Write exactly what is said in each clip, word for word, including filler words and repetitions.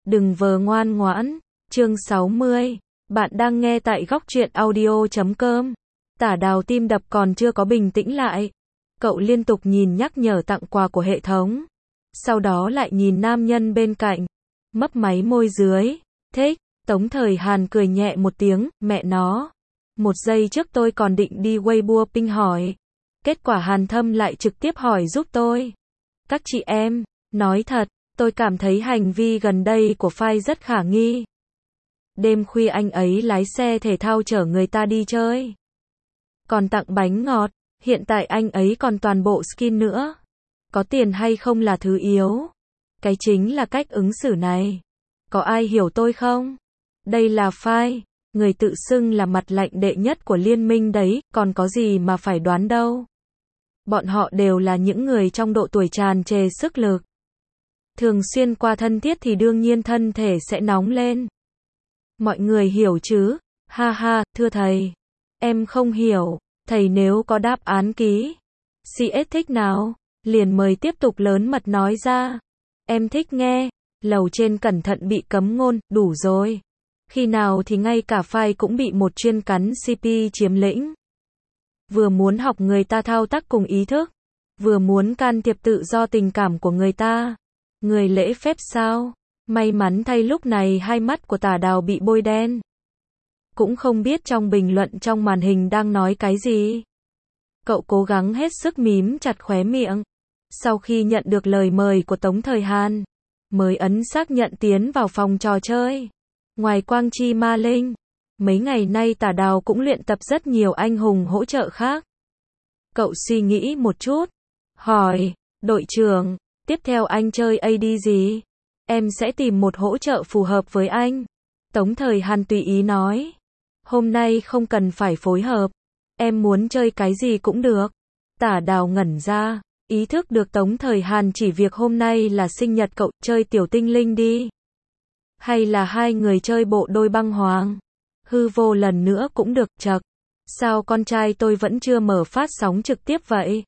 Đừng vờ ngoan ngoãn. Chương sáu mươi. Bạn đang nghe tại góc truyện audio chấm com. Tả Đào tim đập còn chưa có bình tĩnh lại. Cậu liên tục nhìn nhắc nhở tặng quà của hệ thống. Sau đó lại nhìn nam nhân bên cạnh. Mấp máy môi dưới. Thích. Tống Thời Hàn cười nhẹ một tiếng, mẹ nó. Một giây trước tôi còn định đi Weibo ping hỏi. Kết quả Hàn Thâm lại trực tiếp hỏi giúp tôi. Các chị em, nói thật, tôi cảm thấy hành vi gần đây của Phai rất khả nghi. Đêm khuya anh ấy lái xe thể thao chở người ta đi chơi. Còn tặng bánh ngọt, hiện tại anh ấy còn toàn bộ skin nữa. Có tiền hay không là thứ yếu. Cái chính là cách ứng xử này. Có ai hiểu tôi không? Đây là Phai, người tự xưng là mặt lạnh đệ nhất của liên minh đấy, còn có gì mà phải đoán đâu. Bọn họ đều là những người trong độ tuổi tràn trề sức lực. Thường xuyên qua thân thiết thì đương nhiên thân thể sẽ nóng lên. Mọi người hiểu chứ? Ha ha, thưa thầy. Em không hiểu, thầy nếu có đáp án ký. xê ét thích nào? Liền mời tiếp tục lớn mật nói ra. Em thích nghe. Lầu trên cẩn thận bị cấm ngôn, đủ rồi. Khi nào thì ngay cả Phai cũng bị một chuyên cắn xê pê chiếm lĩnh. Vừa muốn học người ta thao tác cùng ý thức, vừa muốn can thiệp tự do tình cảm của người ta. Người lễ phép sao? May mắn thay lúc này hai mắt của Tả Đào bị bôi đen. Cũng không biết trong bình luận trong màn hình đang nói cái gì. Cậu cố gắng hết sức mím chặt khóe miệng. Sau khi nhận được lời mời của Tống Thời Hàn, mới ấn xác nhận tiến vào phòng trò chơi. Ngoài Quang Chi Ma Linh, mấy ngày nay Tả Đào cũng luyện tập rất nhiều anh hùng hỗ trợ khác. Cậu suy nghĩ một chút, hỏi, đội trưởng, tiếp theo anh chơi a đê gì? Em sẽ tìm một hỗ trợ phù hợp với anh. Tống Thời Hàn tùy ý nói. Hôm nay không cần phải phối hợp. Em muốn chơi cái gì cũng được. Tả Đào ngẩn ra, ý thức được Tống Thời Hàn chỉ việc hôm nay là sinh nhật cậu, chơi tiểu tinh linh đi. Hay là hai người chơi bộ đôi băng hoàng. Hư vô lần nữa cũng được, chật. Sao con trai tôi vẫn chưa mở phát sóng trực tiếp vậy?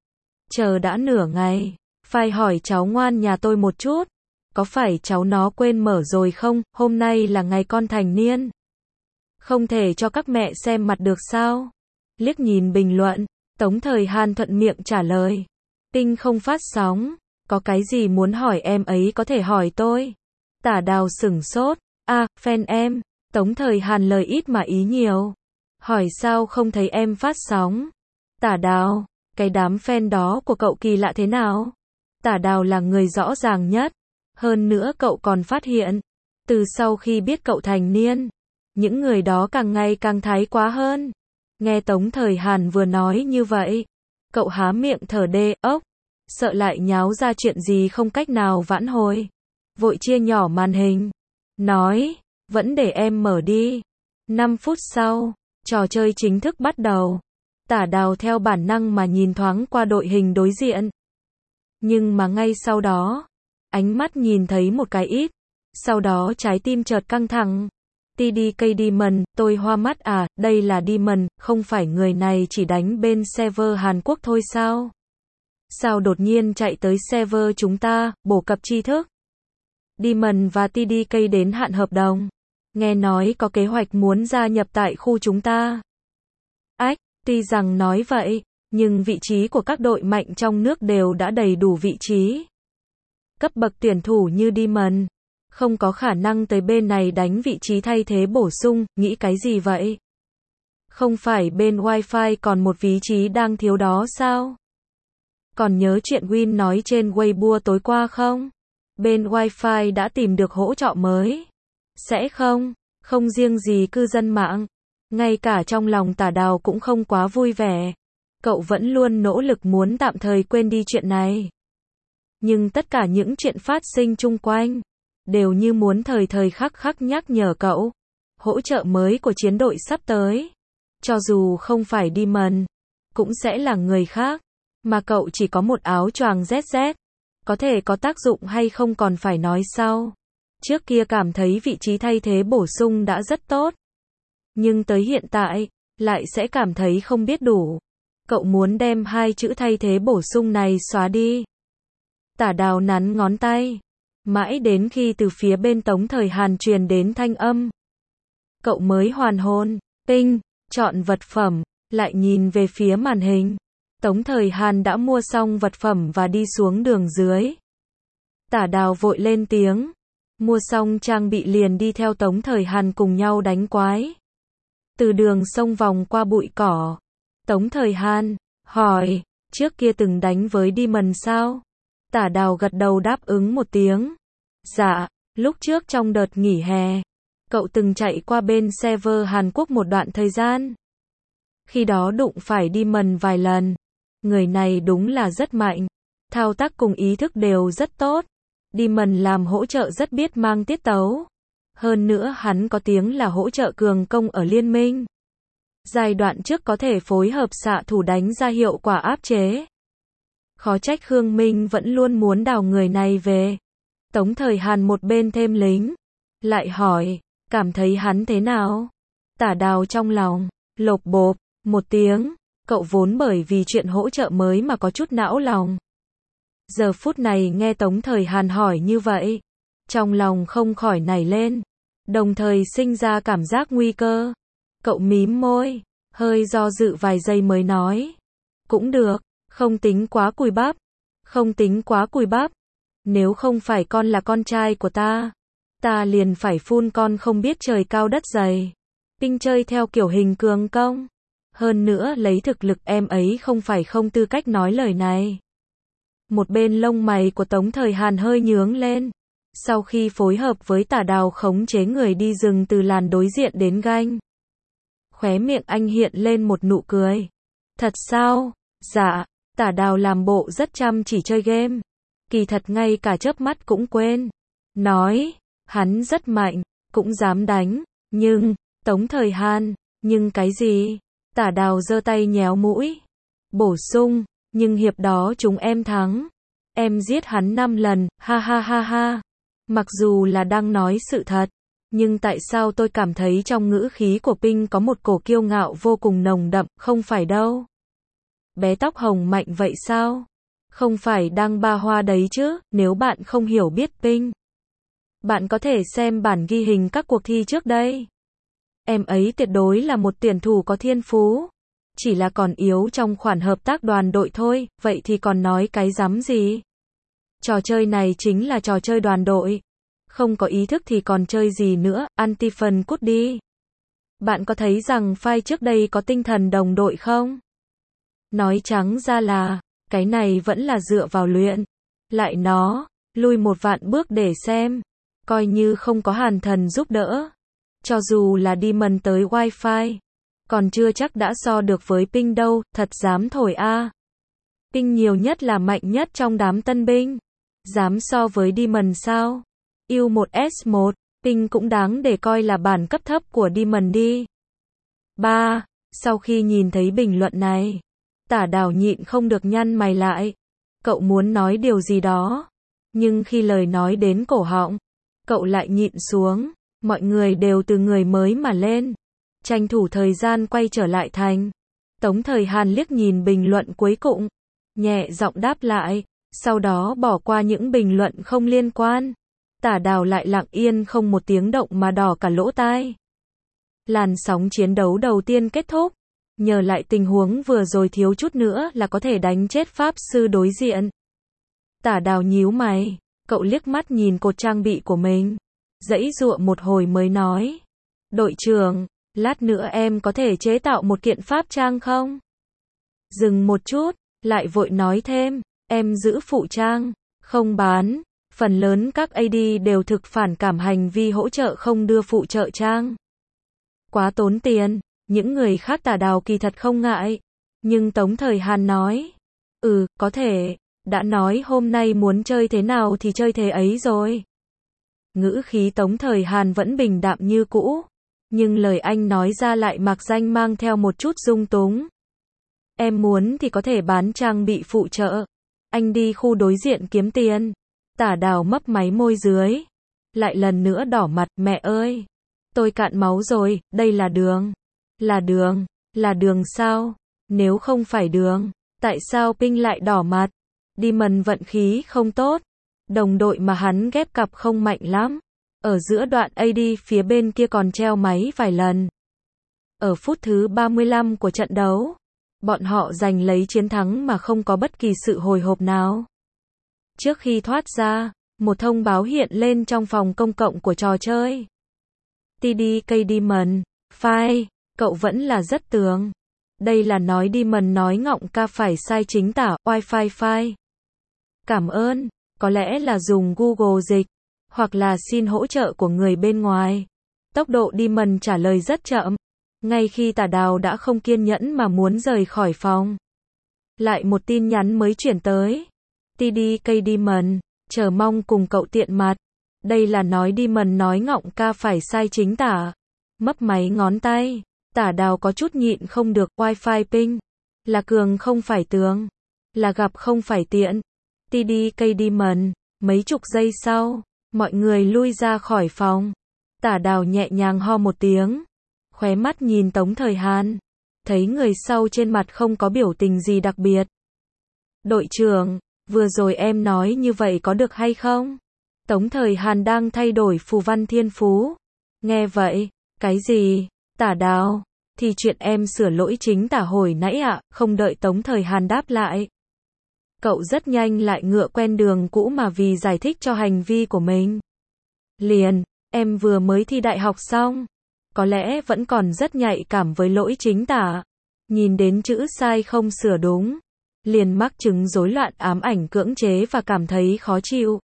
Chờ đã nửa ngày. Phải hỏi cháu ngoan nhà tôi một chút. Có phải cháu nó quên mở rồi không? Hôm nay là ngày con thành niên. Không thể cho các mẹ xem mặt được sao? Liếc nhìn bình luận, Tống Thời Hàn thuận miệng trả lời. Tinh không phát sóng. Có cái gì muốn hỏi em ấy có thể hỏi tôi. Tả Đào sửng sốt. À, fan em. Tống Thời Hàn lời ít mà ý nhiều. Hỏi sao không thấy em phát sóng? Tả Đào, cái đám fan đó của cậu kỳ lạ thế nào? Tả Đào là người rõ ràng nhất. Hơn nữa cậu còn phát hiện, từ sau khi biết cậu thành niên, những người đó càng ngày càng thái quá hơn. Nghe Tống Thời Hàn vừa nói như vậy, cậu há miệng thở đê ốc, sợ lại nháo ra chuyện gì không cách nào vãn hồi. Vội chia nhỏ màn hình, nói, vẫn để em mở đi. năm phút sau, trò chơi chính thức bắt đầu. Tả Đào theo bản năng mà nhìn thoáng qua đội hình đối diện. Nhưng mà ngay sau đó, ánh mắt nhìn thấy một cái ít. Sau đó trái tim chợt căng thẳng. tê đê ca Demon, tôi hoa mắt à, đây là Demon, không phải người này chỉ đánh bên server Hàn Quốc thôi sao? Sao đột nhiên chạy tới server chúng ta, bổ cập tri thức? Demon và tê đê ca đến hạn hợp đồng. Nghe nói có kế hoạch muốn gia nhập tại khu chúng ta. Ách, tuy rằng nói vậy, nhưng vị trí của các đội mạnh trong nước đều đã đầy đủ vị trí. Cấp bậc tuyển thủ như Demon, không có khả năng tới bên này đánh vị trí thay thế bổ sung, nghĩ cái gì vậy? Không phải bên Wi-Fi còn một vị trí đang thiếu đó sao? Còn nhớ chuyện Win nói trên Weibo tối qua không? Bên Wi-Fi đã tìm được hỗ trợ mới. Sẽ không, không riêng gì cư dân mạng. Ngay cả trong lòng Tả Đào cũng không quá vui vẻ. Cậu vẫn luôn nỗ lực muốn tạm thời quên đi chuyện này. Nhưng tất cả những chuyện phát sinh chung quanh, đều như muốn thời thời khắc khắc nhắc nhở cậu. Hỗ trợ mới của chiến đội sắp tới. Cho dù không phải Demon, cũng sẽ là người khác. Mà cậu chỉ có một áo choàng zét zét. Có thể có tác dụng hay không còn phải nói sau. Trước kia cảm thấy vị trí thay thế bổ sung đã rất tốt. Nhưng tới hiện tại, lại sẽ cảm thấy không biết đủ. Cậu muốn đem hai chữ thay thế bổ sung này xóa đi. Tả Đào nắn ngón tay. Mãi đến khi từ phía bên Tống Thời Hàn truyền đến thanh âm, cậu mới hoàn hồn. Ping, chọn vật phẩm, lại nhìn về phía màn hình. Tống Thời Hàn đã mua xong vật phẩm và đi xuống đường dưới. Tả Đào vội lên tiếng. Mua xong trang bị liền đi theo Tống Thời Hàn cùng nhau đánh quái. Từ đường sông vòng qua bụi cỏ. Tống Thời Hàn hỏi, trước kia từng đánh với Demon sao? Tả Đào gật đầu đáp ứng một tiếng. Dạ, lúc trước trong đợt nghỉ hè, cậu từng chạy qua bên server Hàn Quốc một đoạn thời gian. Khi đó đụng phải Demon vài lần. Người này đúng là rất mạnh. Thao tác cùng ý thức đều rất tốt. Demon làm hỗ trợ rất biết mang tiết tấu. Hơn nữa hắn có tiếng là hỗ trợ cường công ở liên minh. Giai đoạn trước có thể phối hợp xạ thủ đánh ra hiệu quả áp chế. Khó trách Khương Minh vẫn luôn muốn đào người này về. Tống Thời Hàn một bên thêm lính. Lại hỏi, cảm thấy hắn thế nào? Tả Đào trong lòng, lộp bộp, một tiếng. Cậu vốn bởi vì chuyện hỗ trợ mới mà có chút não lòng. Giờ phút này nghe Tống Thời Hàn hỏi như vậy. Trong lòng không khỏi nảy lên. Đồng thời sinh ra cảm giác nguy cơ. Cậu mím môi, hơi do dự vài giây mới nói. Cũng được, không tính quá cùi bắp. Không tính quá cùi bắp. Nếu không phải con là con trai của ta, ta liền phải phun con không biết trời cao đất dày. Ping chơi theo kiểu hình cường công. Hơn nữa lấy thực lực em ấy không phải không tư cách nói lời này. Một bên lông mày của Tống Thời Hàn hơi nhướng lên. Sau khi phối hợp với Tả Đào khống chế người đi rừng từ làn đối diện đến ganh. Khóe miệng anh hiện lên một nụ cười. Thật sao? Dạ, Tả Đào làm bộ rất chăm chỉ chơi game. Kỳ thật ngay cả chớp mắt cũng quên. Nói, hắn rất mạnh, cũng dám đánh. Nhưng, Tống Thời Hàn, nhưng cái gì? Tả Đào giơ tay nhéo mũi. Bổ sung, nhưng hiệp đó chúng em thắng. Em giết hắn năm lần, ha ha ha ha. Mặc dù là đang nói sự thật, nhưng tại sao tôi cảm thấy trong ngữ khí của Ping có một cổ kiêu ngạo vô cùng nồng đậm, không phải đâu. Bé tóc hồng mạnh vậy sao? Không phải đang ba hoa đấy chứ, nếu bạn không hiểu biết Ping. Bạn có thể xem bản ghi hình các cuộc thi trước đây. Em ấy tuyệt đối là một tuyển thủ có thiên phú. Chỉ là còn yếu trong khoản hợp tác đoàn đội thôi, vậy thì còn nói cái rắm gì? Trò chơi này chính là trò chơi đoàn đội. Không có ý thức thì còn chơi gì nữa, anti-phần cút đi. Bạn có thấy rằng phai trước đây có tinh thần đồng đội không? Nói trắng ra là, cái này vẫn là dựa vào luyện. Lại nó, lui một vạn bước để xem. Coi như không có Hàn Thần giúp đỡ. Cho dù là Demon tới Wi-Fi. Còn chưa chắc đã so được với Ping đâu, thật dám thổi a. À. Ping nhiều nhất là mạnh nhất trong đám tân binh. Dám so với Demon sao? U một S một, Ping cũng đáng để coi là bản cấp thấp của Demon đi. ba. Sau khi nhìn thấy bình luận này, Tả Đào nhịn không được nhăn mày lại. Cậu muốn nói điều gì đó. Nhưng khi lời nói đến cổ họng, cậu lại nhịn xuống. Mọi người đều từ người mới mà lên. Tranh thủ thời gian quay trở lại thành. Tống Thời Hàn liếc nhìn bình luận cuối cùng. Nhẹ giọng đáp lại. Sau đó bỏ qua những bình luận không liên quan. Tả Đào lại lặng yên không một tiếng động mà đỏ cả lỗ tai. Làn sóng chiến đấu đầu tiên kết thúc. Nhờ lại tình huống vừa rồi thiếu chút nữa là có thể đánh chết pháp sư đối diện. Tả Đào nhíu mày. Cậu liếc mắt nhìn cột trang bị của mình. Giãy giụa một hồi mới nói. Đội trưởng, lát nữa em có thể chế tạo một kiện pháp trang không? Dừng một chút, lại vội nói thêm. Em giữ phụ trang, không bán. Phần lớn các a đê đều thực phản cảm hành vi hỗ trợ không đưa phụ trợ trang. Quá tốn tiền, những người khác Tả Đào kỳ thật không ngại. Nhưng Tống Thời Hàn nói. Ừ, có thể, đã nói hôm nay muốn chơi thế nào thì chơi thế ấy rồi. Ngữ khí Tống Thời Hàn vẫn bình đạm như cũ. Nhưng lời anh nói ra lại mặc danh mang theo một chút dung túng. Em muốn thì có thể bán trang bị phụ trợ. Anh đi khu đối diện kiếm tiền. Tả Đào mấp máy môi dưới. Lại lần nữa đỏ mặt, mẹ ơi. Tôi cạn máu rồi, đây là đường. Là đường, là đường sao? Nếu không phải đường, tại sao Ping lại đỏ mặt? Demon vận khí không tốt. Đồng đội mà hắn ghép cặp không mạnh lắm. Ở giữa đoạn a đê phía bên kia còn treo máy vài lần. Ở phút thứ ba mươi lăm của trận đấu, bọn họ giành lấy chiến thắng mà không có bất kỳ sự hồi hộp nào. Trước khi thoát ra, một thông báo hiện lên trong phòng công cộng của trò chơi. tê đê ca Demon, file, cậu vẫn là rất tường. Đây là nói Demon nói ngọng ca phải sai chính tả, Wi-Fi file. Cảm ơn, có lẽ là dùng Google dịch, hoặc là xin hỗ trợ của người bên ngoài. Tốc độ Demon trả lời rất chậm. Ngay khi Tả Đào đã không kiên nhẫn mà muốn rời khỏi phòng. Lại một tin nhắn mới chuyển tới. tê đê ca Demon, chờ mong cùng cậu tiện mặt. Đây là nói Demon nói ngọng ca phải sai chính tả. Mấp máy ngón tay. Tả Đào có chút nhịn không được, Wi-Fi ping. Là cường không phải tường. Là gặp không phải tiện. tê đê ca Demon, mấy chục giây sau, mọi người lui ra khỏi phòng. Tả Đào nhẹ nhàng ho một tiếng. Khóe mắt nhìn Tống Thời Hàn. Thấy người sau trên mặt không có biểu tình gì đặc biệt. Đội trưởng, vừa rồi em nói như vậy có được hay không? Tống Thời Hàn đang thay đổi phù văn thiên phú. Nghe vậy, cái gì? Tả Đào, thì chuyện em sửa lỗi chính tả hồi nãy ạ, không đợi Tống Thời Hàn đáp lại. Cậu rất nhanh lại ngựa quen đường cũ mà vì giải thích cho hành vi của mình. Liền, em vừa mới thi đại học xong. Có lẽ vẫn còn rất nhạy cảm với lỗi chính tả. Nhìn đến chữ sai không sửa đúng. Liền mắc chứng rối loạn ám ảnh cưỡng chế và cảm thấy khó chịu.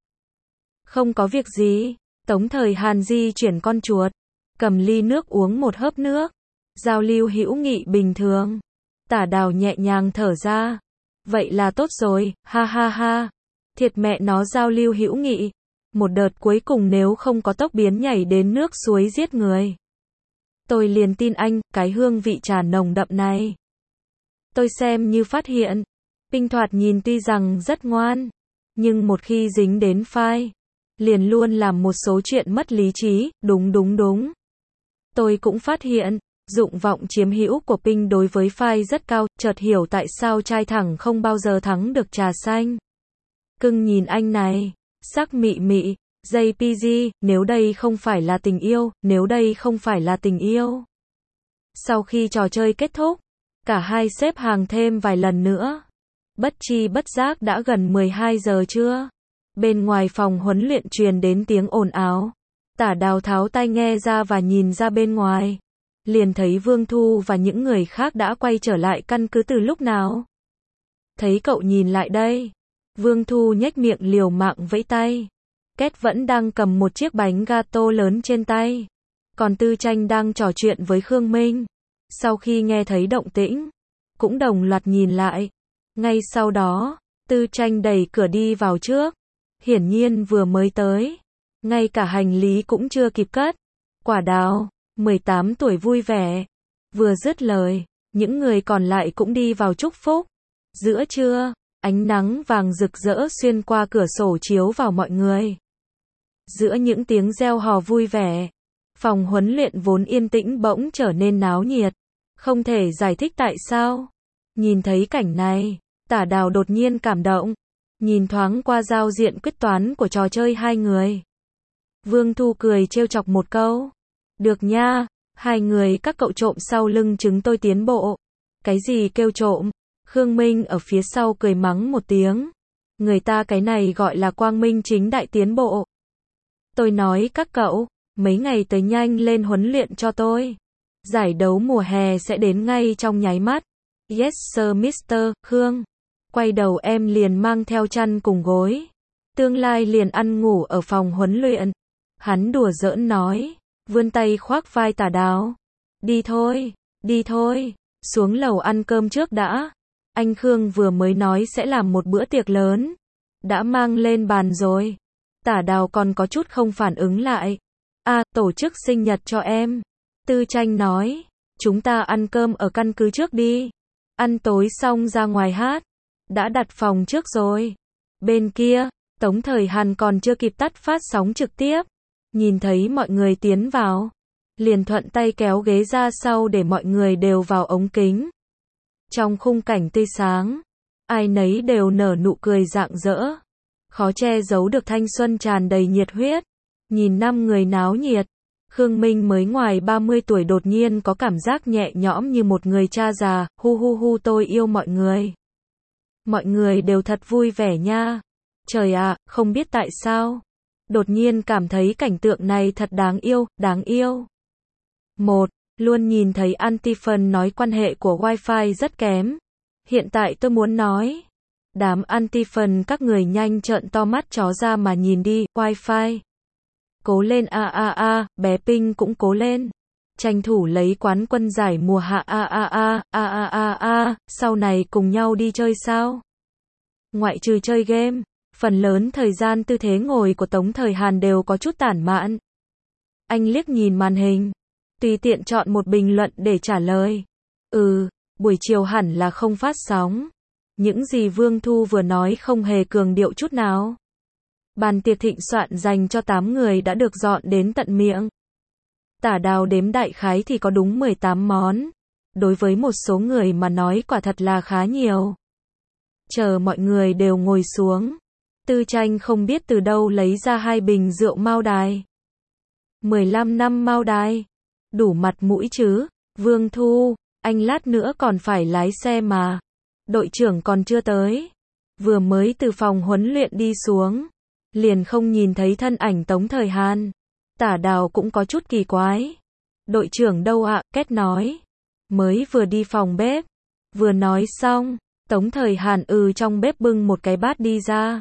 Không có việc gì. Tống Thời Hàn di chuyển con chuột. Cầm ly nước uống một hớp nước. Giao lưu hữu nghị bình thường. Tả Đào nhẹ nhàng thở ra. Vậy là tốt rồi, ha ha ha. Thiệt mẹ nó giao lưu hữu nghị. Một đợt cuối cùng nếu không có tốc biến nhảy đến nước suối giết người. Tôi liền tin anh, cái hương vị trà nồng đậm này. Tôi xem như phát hiện. Pinh thoạt nhìn tuy rằng rất ngoan. Nhưng một khi dính đến file. Liền luôn làm một số chuyện mất lý trí, đúng đúng đúng. Tôi cũng phát hiện. Dụng vọng chiếm hữu của Pinh đối với file rất cao, chợt hiểu tại sao trai thẳng không bao giờ thắng được trà xanh. Cưng nhìn anh này. Sắc mị mị. gi pê giê, nếu đây không phải là tình yêu, nếu đây không phải là tình yêu. Sau khi trò chơi kết thúc, cả hai xếp hàng thêm vài lần nữa. Bất chi bất giác đã gần mười hai giờ trưa. Bên ngoài phòng huấn luyện truyền đến tiếng ồn ào. Tả Đào tháo tai nghe ra và nhìn ra bên ngoài. Liền thấy Vương Thu và những người khác đã quay trở lại căn cứ từ lúc nào. Thấy cậu nhìn lại đây. Vương Thu nhếch miệng liều mạng vẫy tay. Két vẫn đang cầm một chiếc bánh gato lớn trên tay. Còn Tư Tranh đang trò chuyện với Khương Minh. Sau khi nghe thấy động tĩnh, cũng đồng loạt nhìn lại. Ngay sau đó, Tư Tranh đẩy cửa đi vào trước. Hiển nhiên vừa mới tới. Ngay cả hành lý cũng chưa kịp cất. Quả Đào, mười tám tuổi vui vẻ. Vừa dứt lời, những người còn lại cũng đi vào chúc phúc. Giữa trưa, ánh nắng vàng rực rỡ xuyên qua cửa sổ chiếu vào mọi người. Giữa những tiếng reo hò vui vẻ, phòng huấn luyện vốn yên tĩnh bỗng trở nên náo nhiệt. Không thể giải thích tại sao. Nhìn thấy cảnh này, Tả Đào đột nhiên cảm động. Nhìn thoáng qua giao diện quyết toán của trò chơi hai người. Vương Thu cười trêu chọc một câu. Được nha, hai người các cậu trộm sau lưng chứng tôi tiến bộ. Cái gì kêu trộm? Khương Minh ở phía sau cười mắng một tiếng. Người ta cái này gọi là quang minh chính đại tiến bộ. Tôi nói các cậu, mấy ngày tới nhanh lên huấn luyện cho tôi. Giải đấu mùa hè sẽ đến ngay trong nháy mắt. Yes sir mister Khương. Quay đầu em liền mang theo chăn cùng gối. Tương lai liền ăn ngủ ở phòng huấn luyện. Hắn đùa giỡn nói. Vươn tay khoác vai Tả Đào. Đi thôi, đi thôi. Xuống lầu ăn cơm trước đã. Anh Khương vừa mới nói sẽ làm một bữa tiệc lớn. Đã mang lên bàn rồi. Tả Đào còn có chút không phản ứng lại. À, tổ chức sinh nhật cho em. Tư Tranh nói. Chúng ta ăn cơm ở căn cứ trước đi. Ăn tối xong ra ngoài hát. Đã đặt phòng trước rồi. Bên kia, Tống Thời Hàn còn chưa kịp tắt phát sóng trực tiếp. Nhìn thấy mọi người tiến vào. Liền thuận tay kéo ghế ra sau để mọi người đều vào ống kính. Trong khung cảnh tươi sáng, ai nấy đều nở nụ cười rạng rỡ. khó che giấu được thanh xuân tràn đầy nhiệt huyết. Nhìn năm người náo nhiệt, Khương Minh mới ngoài ba mươi tuổi đột nhiên có cảm giác nhẹ nhõm như một người cha già, hu hu hu tôi yêu mọi người. Mọi người đều thật vui vẻ nha. Trời ạ, không biết tại sao. Đột nhiên cảm thấy cảnh tượng này thật đáng yêu, đáng yêu. Một, luôn nhìn thấy Antiphon nói quan hệ của Wi-Fi rất kém. Hiện tại tôi muốn nói. Đám Antiphon các người nhanh trợn to mắt chó ra mà nhìn đi, Wi-Fi. Cố lên a a a, bé Pinh cũng cố lên. Tranh thủ lấy quán quân giải mùa hạ a a a, a a a a, sau này cùng nhau đi chơi sao? Ngoại trừ chơi game, phần lớn thời gian tư thế ngồi của Tống Thời Hàn đều có chút tản mạn. Anh liếc nhìn màn hình, tùy tiện chọn một bình luận để trả lời. Ừ, buổi chiều hẳn là không phát sóng. Những gì Vương Thu vừa nói không hề cường điệu chút nào. Bàn tiệc thịnh soạn dành cho tám người đã được dọn đến tận miệng. Tả Đào đếm đại khái thì có đúng mười tám món. Đối với một số người mà nói quả thật là khá nhiều. Chờ mọi người đều ngồi xuống, Tư Tranh không biết từ đâu lấy ra hai bình rượu Mao Đài. mười lăm năm Mao Đài. Đủ mặt mũi chứ. Vương Thu, anh lát nữa còn phải lái xe mà. Đội trưởng còn chưa tới. Vừa mới từ phòng huấn luyện đi xuống, liền không nhìn thấy thân ảnh Tống Thời Hàn. Tả Đào cũng có chút kỳ quái. Đội trưởng đâu ạ? Két nói. Mới vừa đi phòng bếp. Vừa nói xong, Tống Thời Hàn ừ trong bếp bưng một cái bát đi ra.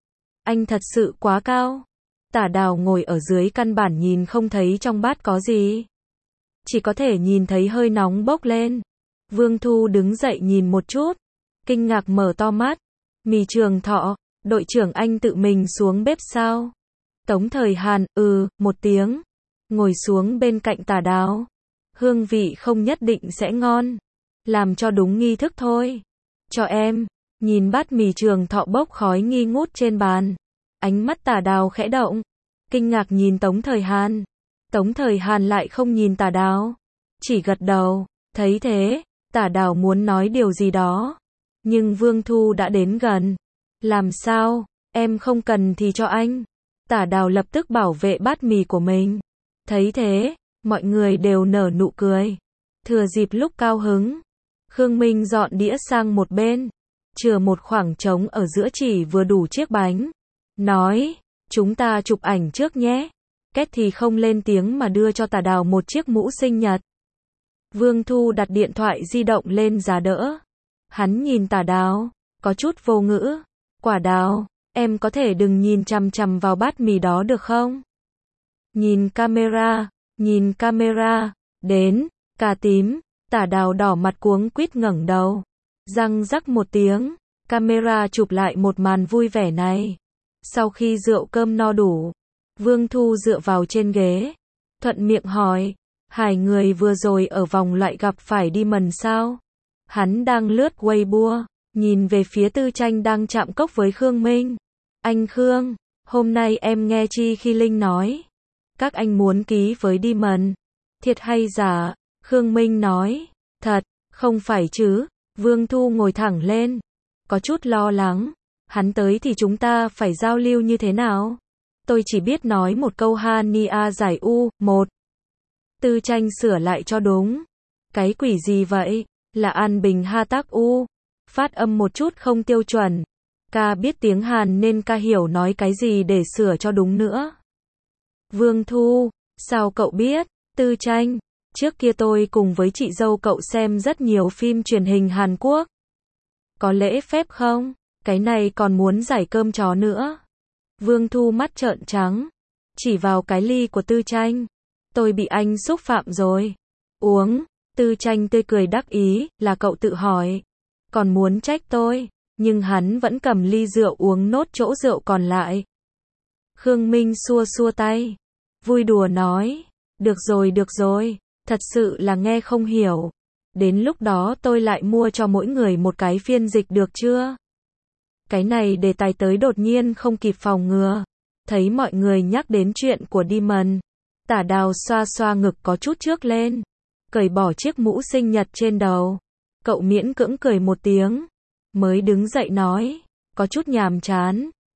Anh thật sự quá cao. Tả Đào ngồi ở dưới căn bản nhìn không thấy trong bát có gì. Chỉ có thể nhìn thấy hơi nóng bốc lên. Vương Thu đứng dậy nhìn một chút. Kinh ngạc mở to mắt. Mì Trường Thọ, đội trưởng anh tự mình xuống bếp sao? Tống Thời Hàn, ừ, một tiếng. Ngồi xuống bên cạnh Tả Đào. Hương vị không nhất định sẽ ngon. Làm cho đúng nghi thức thôi. Cho em. Nhìn bát mì Trường Thọ bốc khói nghi ngút trên bàn. Ánh mắt Tả Đào khẽ động. Kinh ngạc nhìn Tống Thời Hàn. Tống Thời Hàn lại không nhìn Tả Đào. Chỉ gật đầu. Thấy thế, Tả Đào muốn nói điều gì đó. Nhưng Vương Thu đã đến gần. Làm sao? Em không cần thì cho anh. Tả Đào lập tức bảo vệ bát mì của mình. Thấy thế, mọi người đều nở nụ cười. Thừa dịp lúc cao hứng, Khương Minh dọn đĩa sang một bên, chừa một khoảng trống ở giữa chỉ vừa đủ chiếc bánh. Nói, chúng ta chụp ảnh trước nhé. Két thì không lên tiếng mà đưa cho Tả Đào một chiếc mũ sinh nhật. Vương Thu đặt điện thoại di động lên giá đỡ. Hắn nhìn Tả Đào, có chút vô ngữ. Quả Đào, em có thể đừng nhìn chằm chằm vào bát mì đó được không? Nhìn camera, nhìn camera, đến, cà tím, Tả Đào đỏ mặt cuống quýt ngẩng đầu. Răng rắc một tiếng, camera chụp lại một màn vui vẻ này. Sau khi rượu cơm no đủ, Vương Thu dựa vào trên ghế, thuận miệng hỏi, hai người vừa rồi ở vòng loại gặp phải đi mần sao? Hắn đang lướt Weibo, nhìn về phía Tư Tranh đang chạm cốc với Khương Minh. Anh Khương, hôm nay em nghe Chi Khi Linh nói, các anh muốn ký với Diamond. Thiệt hay giả? Khương Minh nói, thật, không phải chứ? Vương Thu ngồi thẳng lên, có chút lo lắng. Hắn tới thì chúng ta phải giao lưu như thế nào? Tôi chỉ biết nói một câu Hania giải U, một. Tư Tranh sửa lại cho đúng. Cái quỷ gì vậy? Là An Bình Ha Tác U. Phát âm một chút không tiêu chuẩn. Ca biết tiếng Hàn nên ca hiểu nói cái gì để sửa cho đúng nữa. Vương Thu, sao cậu biết? Tư Tranh, trước kia tôi cùng với chị dâu cậu xem rất nhiều phim truyền hình Hàn Quốc. Có lễ phép không? Cái này còn muốn giải cơm chó nữa. Vương Thu mắt trợn trắng, chỉ vào cái ly của Tư Tranh. Tôi bị anh xúc phạm rồi. Uống. Tư Tranh tươi cười đắc ý, là cậu tự hỏi. Còn muốn trách tôi, nhưng hắn vẫn cầm ly rượu uống nốt chỗ rượu còn lại. Khương Minh xua xua tay, vui đùa nói, được rồi được rồi, thật sự là nghe không hiểu. Đến lúc đó tôi lại mua cho mỗi người một cái phiên dịch được chưa? Cái này đề tài tới đột nhiên không kịp phòng ngừa. Thấy mọi người nhắc đến chuyện của Diamond, Tả Đào xoa xoa ngực có chút trước lên, cởi bỏ chiếc mũ sinh nhật trên đầu. Cậu miễn cưỡng cười một tiếng, mới đứng dậy nói, có chút nhàm chán,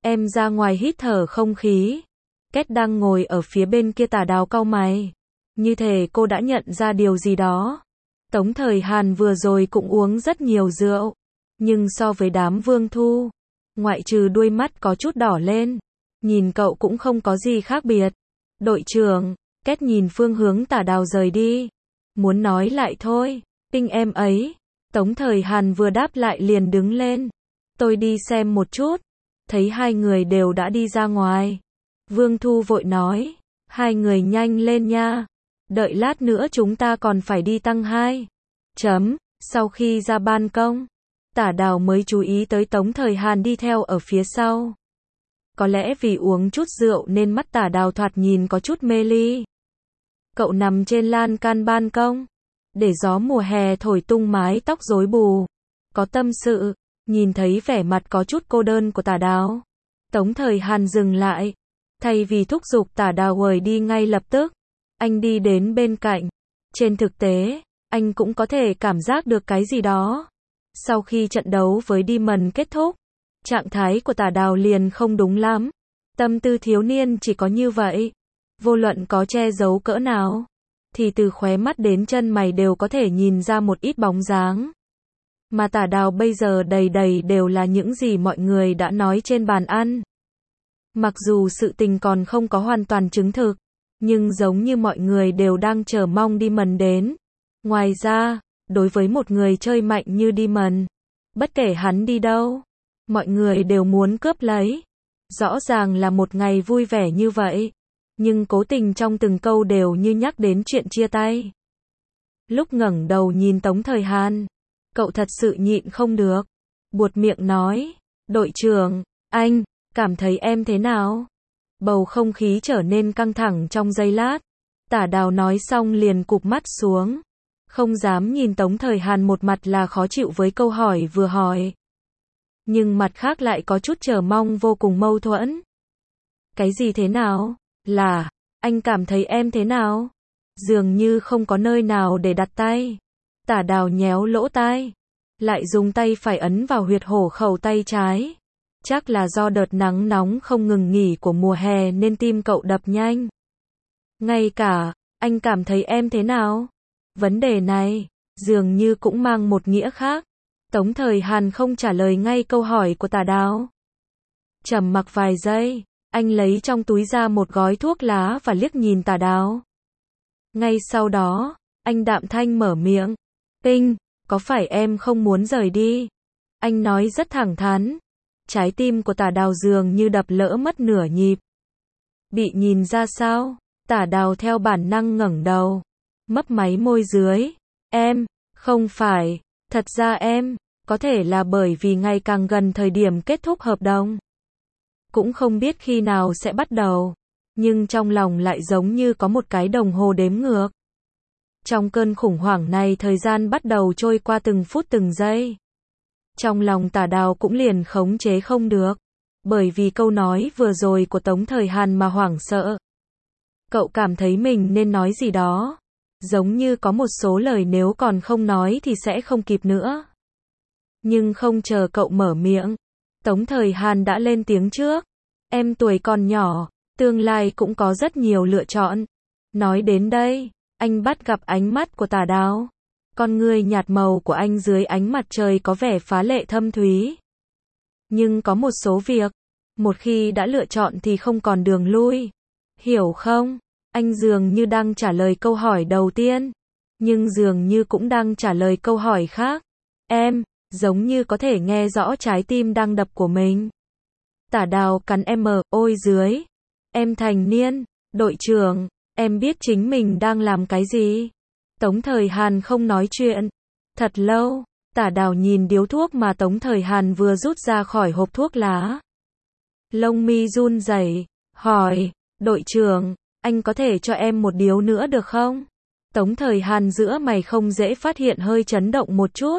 Em ra ngoài hít thở không khí. Kết đang ngồi ở phía bên kia Tả Đào cau mày. Như thể cô đã nhận ra điều gì đó. Tống Thời Hàn vừa rồi cũng uống rất nhiều rượu. Nhưng so với đám Vương Thu, ngoại trừ đuôi mắt có chút đỏ lên, nhìn cậu cũng không có gì khác biệt. Đội trưởng, Kết nhìn phương hướng Tả Đào rời đi. Muốn nói lại thôi, tinh em ấy. Tống Thời Hàn vừa đáp lại liền đứng lên. Tôi đi xem một chút. Thấy hai người đều đã đi ra ngoài. Vương Thu vội nói, hai người nhanh lên nha. Đợi lát nữa chúng ta còn phải đi tăng hai. Chấm, sau khi ra ban công, Tả Đào mới chú ý tới Tống Thời Hàn đi theo ở phía sau. Có lẽ vì uống chút rượu nên mắt Tả Đào thoạt nhìn có chút mê ly. Cậu nằm trên lan can ban công, để gió mùa hè thổi tung mái tóc rối bù. Có tâm sự, nhìn thấy vẻ mặt có chút cô đơn của Tả Đào. Tống Thời Hàn dừng lại. Thay vì thúc giục Tả Đào rời đi ngay lập tức, anh đi đến bên cạnh. Trên thực tế, anh cũng có thể cảm giác được cái gì đó. Sau khi trận đấu với Demon kết thúc, trạng thái của Tả Đào liền không đúng lắm. Tâm tư thiếu niên chỉ có như vậy. Vô luận có che giấu cỡ nào, thì từ khóe mắt đến chân mày đều có thể nhìn ra một ít bóng dáng. Mà Tả Đào bây giờ đầy đầy đều là những gì mọi người đã nói trên bàn ăn. Mặc dù sự tình còn không có hoàn toàn chứng thực, nhưng giống như mọi người đều đang chờ mong Demon đến. Ngoài ra, đối với một người chơi mạnh như Demon, bất kể hắn đi đâu, mọi người đều muốn cướp lấy. Rõ ràng là một ngày vui vẻ như vậy, nhưng cố tình trong từng câu đều như nhắc đến chuyện chia tay. Lúc ngẩng đầu nhìn Tống Thời Hàn, cậu thật sự nhịn không được, buột miệng nói, đội trưởng, anh, cảm thấy em thế nào? Bầu không khí trở nên căng thẳng trong giây lát. Tả Đào nói xong liền cụp mắt xuống. Không dám nhìn Tống Thời Hàn, một mặt là khó chịu với câu hỏi vừa hỏi, nhưng mặt khác lại có chút chờ mong, vô cùng mâu thuẫn. Cái gì thế nào? Là, anh cảm thấy em thế nào? Dường như không có nơi nào để đặt tay. Tả Đào nhéo lỗ tai, lại dùng tay phải ấn vào huyệt hổ khẩu tay trái. Chắc là do đợt nắng nóng không ngừng nghỉ của mùa hè nên tim cậu đập nhanh. Ngay cả, anh cảm thấy em thế nào? Vấn đề này, dường như cũng mang một nghĩa khác. Tống Thời Hàn không trả lời ngay câu hỏi của Tả Đào. Trầm mặc vài giây, anh lấy trong túi ra một gói thuốc lá và liếc nhìn Tả Đào. Ngay sau đó, anh đạm thanh mở miệng. Tinh, có phải em không muốn rời đi? Anh nói rất thẳng thắn. Trái tim của Tả Đào dường như đập lỡ mất nửa nhịp. Bị nhìn ra sao? Tả Đào theo bản năng ngẩng đầu, mấp máy môi dưới. Em, không phải, thật ra em, có thể là bởi vì ngày càng gần thời điểm kết thúc hợp đồng. Cũng không biết khi nào sẽ bắt đầu, nhưng trong lòng lại giống như có một cái đồng hồ đếm ngược. Trong cơn khủng hoảng này, thời gian bắt đầu trôi qua từng phút từng giây. Trong lòng Tả Đào cũng liền khống chế không được, bởi vì câu nói vừa rồi của Tống Thời Hàn mà hoảng sợ. Cậu cảm thấy mình nên nói gì đó, giống như có một số lời nếu còn không nói thì sẽ không kịp nữa. Nhưng không chờ cậu mở miệng, Tống Thời Hàn đã lên tiếng trước. Em tuổi còn nhỏ, tương lai cũng có rất nhiều lựa chọn. Nói đến đây, anh bắt gặp ánh mắt của Tả Đào. Con ngươi nhạt màu của anh dưới ánh mặt trời có vẻ phá lệ thâm thúy. Nhưng có một số việc, một khi đã lựa chọn thì không còn đường lui. Hiểu không? Anh dường như đang trả lời câu hỏi đầu tiên, nhưng dường như cũng đang trả lời câu hỏi khác. Em, giống như có thể nghe rõ trái tim đang đập của mình. Tả Đào cắn em ôi dưới. Em thành niên, đội trưởng, em biết chính mình đang làm cái gì? Tống Thời Hàn không nói chuyện. Thật lâu, Tả Đào nhìn điếu thuốc mà Tống Thời Hàn vừa rút ra khỏi hộp thuốc lá. Lông mi run rẩy, hỏi, đội trưởng, anh có thể cho em một điếu nữa được không? Tống Thời Hàn giữa mày không dễ phát hiện hơi chấn động một chút.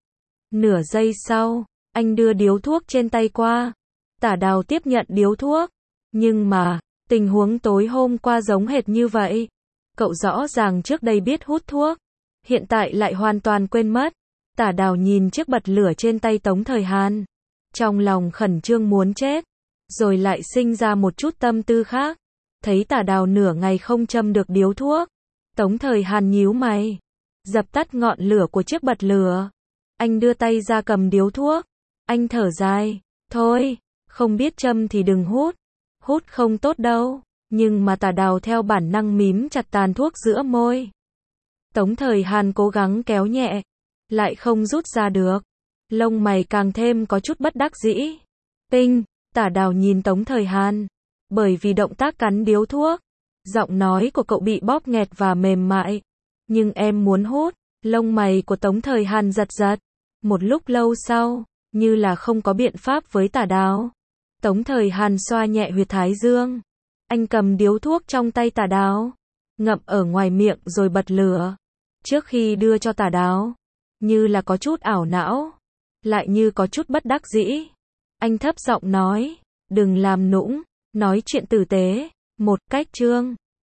Nửa giây sau, anh đưa điếu thuốc trên tay qua. Tả Đào tiếp nhận điếu thuốc. Nhưng mà, tình huống tối hôm qua giống hệt như vậy. Cậu rõ ràng trước đây biết hút thuốc, hiện tại lại hoàn toàn quên mất. Tả Đào nhìn chiếc bật lửa trên tay Tống Thời Hàn, trong lòng khẩn trương muốn chết. rồi lại sinh ra một chút tâm tư khác. Thấy Tả Đào nửa ngày không châm được điếu thuốc, Tống Thời Hàn nhíu mày, dập tắt ngọn lửa của chiếc bật lửa. Anh đưa tay ra cầm điếu thuốc, anh thở dài, thôi, không biết châm thì đừng hút, hút không tốt đâu. Nhưng mà Tả Đào theo bản năng mím chặt tàn thuốc giữa môi. Tống Thời Hàn cố gắng kéo nhẹ, lại không rút ra được. Lông mày càng thêm có chút bất đắc dĩ. Pinh, Tả Đào nhìn Tống Thời Hàn. Bởi vì động tác cắn điếu thuốc, giọng nói của cậu bị bóp nghẹt và mềm mại. Nhưng em muốn hút. Lông mày của Tống Thời Hàn giật giật. Một lúc lâu sau, như là không có biện pháp với Tả Đào, Tống Thời Hàn xoa nhẹ huyệt thái dương. Anh cầm điếu thuốc trong tay Tả Đào, ngậm ở ngoài miệng rồi bật lửa. Trước khi đưa cho Tả Đào, như là có chút ảo não, lại như có chút bất đắc dĩ. Anh thấp giọng nói, đừng làm nũng, nói chuyện tử tế, một cách Trương.